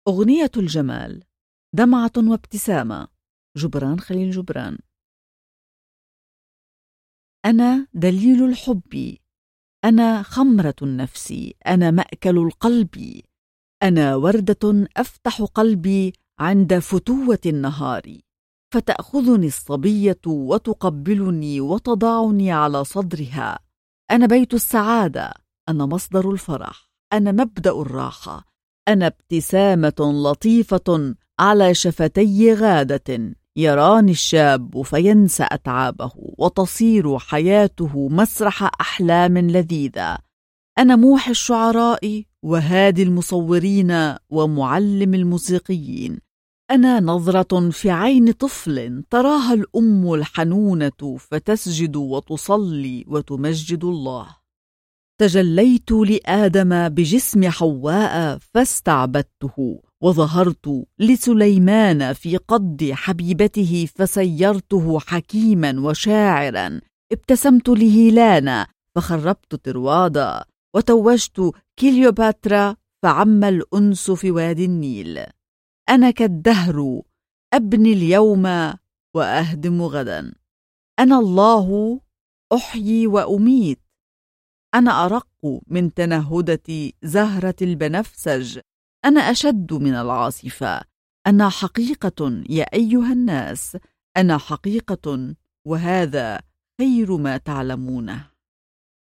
أغنية الجمال، دمعة وابتسامة. جبران خليل جبران. أنا دليل الحب، أنا خمرة النفس، أنا مأكل القلب، أنا وردة أفتح قلبي عند فتوة النهار، فتأخذني الصبية وتقبلني وتضعني على صدرها. أنا بيت السعادة، أنا مصدر الفرح، أنا مبدأ الراحة، أنا ابتسامة لطيفة على شفتي غادة، يراني الشاب فينسى أتعابه وتصير حياته مسرح أحلام لذيذة. أنا موحي الشعراء وهادي المصورين ومعلم الموسيقيين. أنا نظرة في عين طفل تراها الأم الحنونة فتسجد وتصلي وتمجد الله. تجليت لآدم بجسم حواء فاستعبدته، وظهرت لسليمان في قد حبيبته فسيرته حكيما وشاعرا. ابتسمت لهيلانا فخربت طروادا، وتوجت كليوباترا فعم الأنس في وادي النيل. أنا كالدهر، أبني اليوم وأهدم غدا. أنا الله، أحيي وأميت. أنا أرق من تنهدة زهرة البنفسج، أنا أشد من العاصفة. أنا حقيقة يا أيها الناس، أنا حقيقة، وهذا خير ما تعلمونه.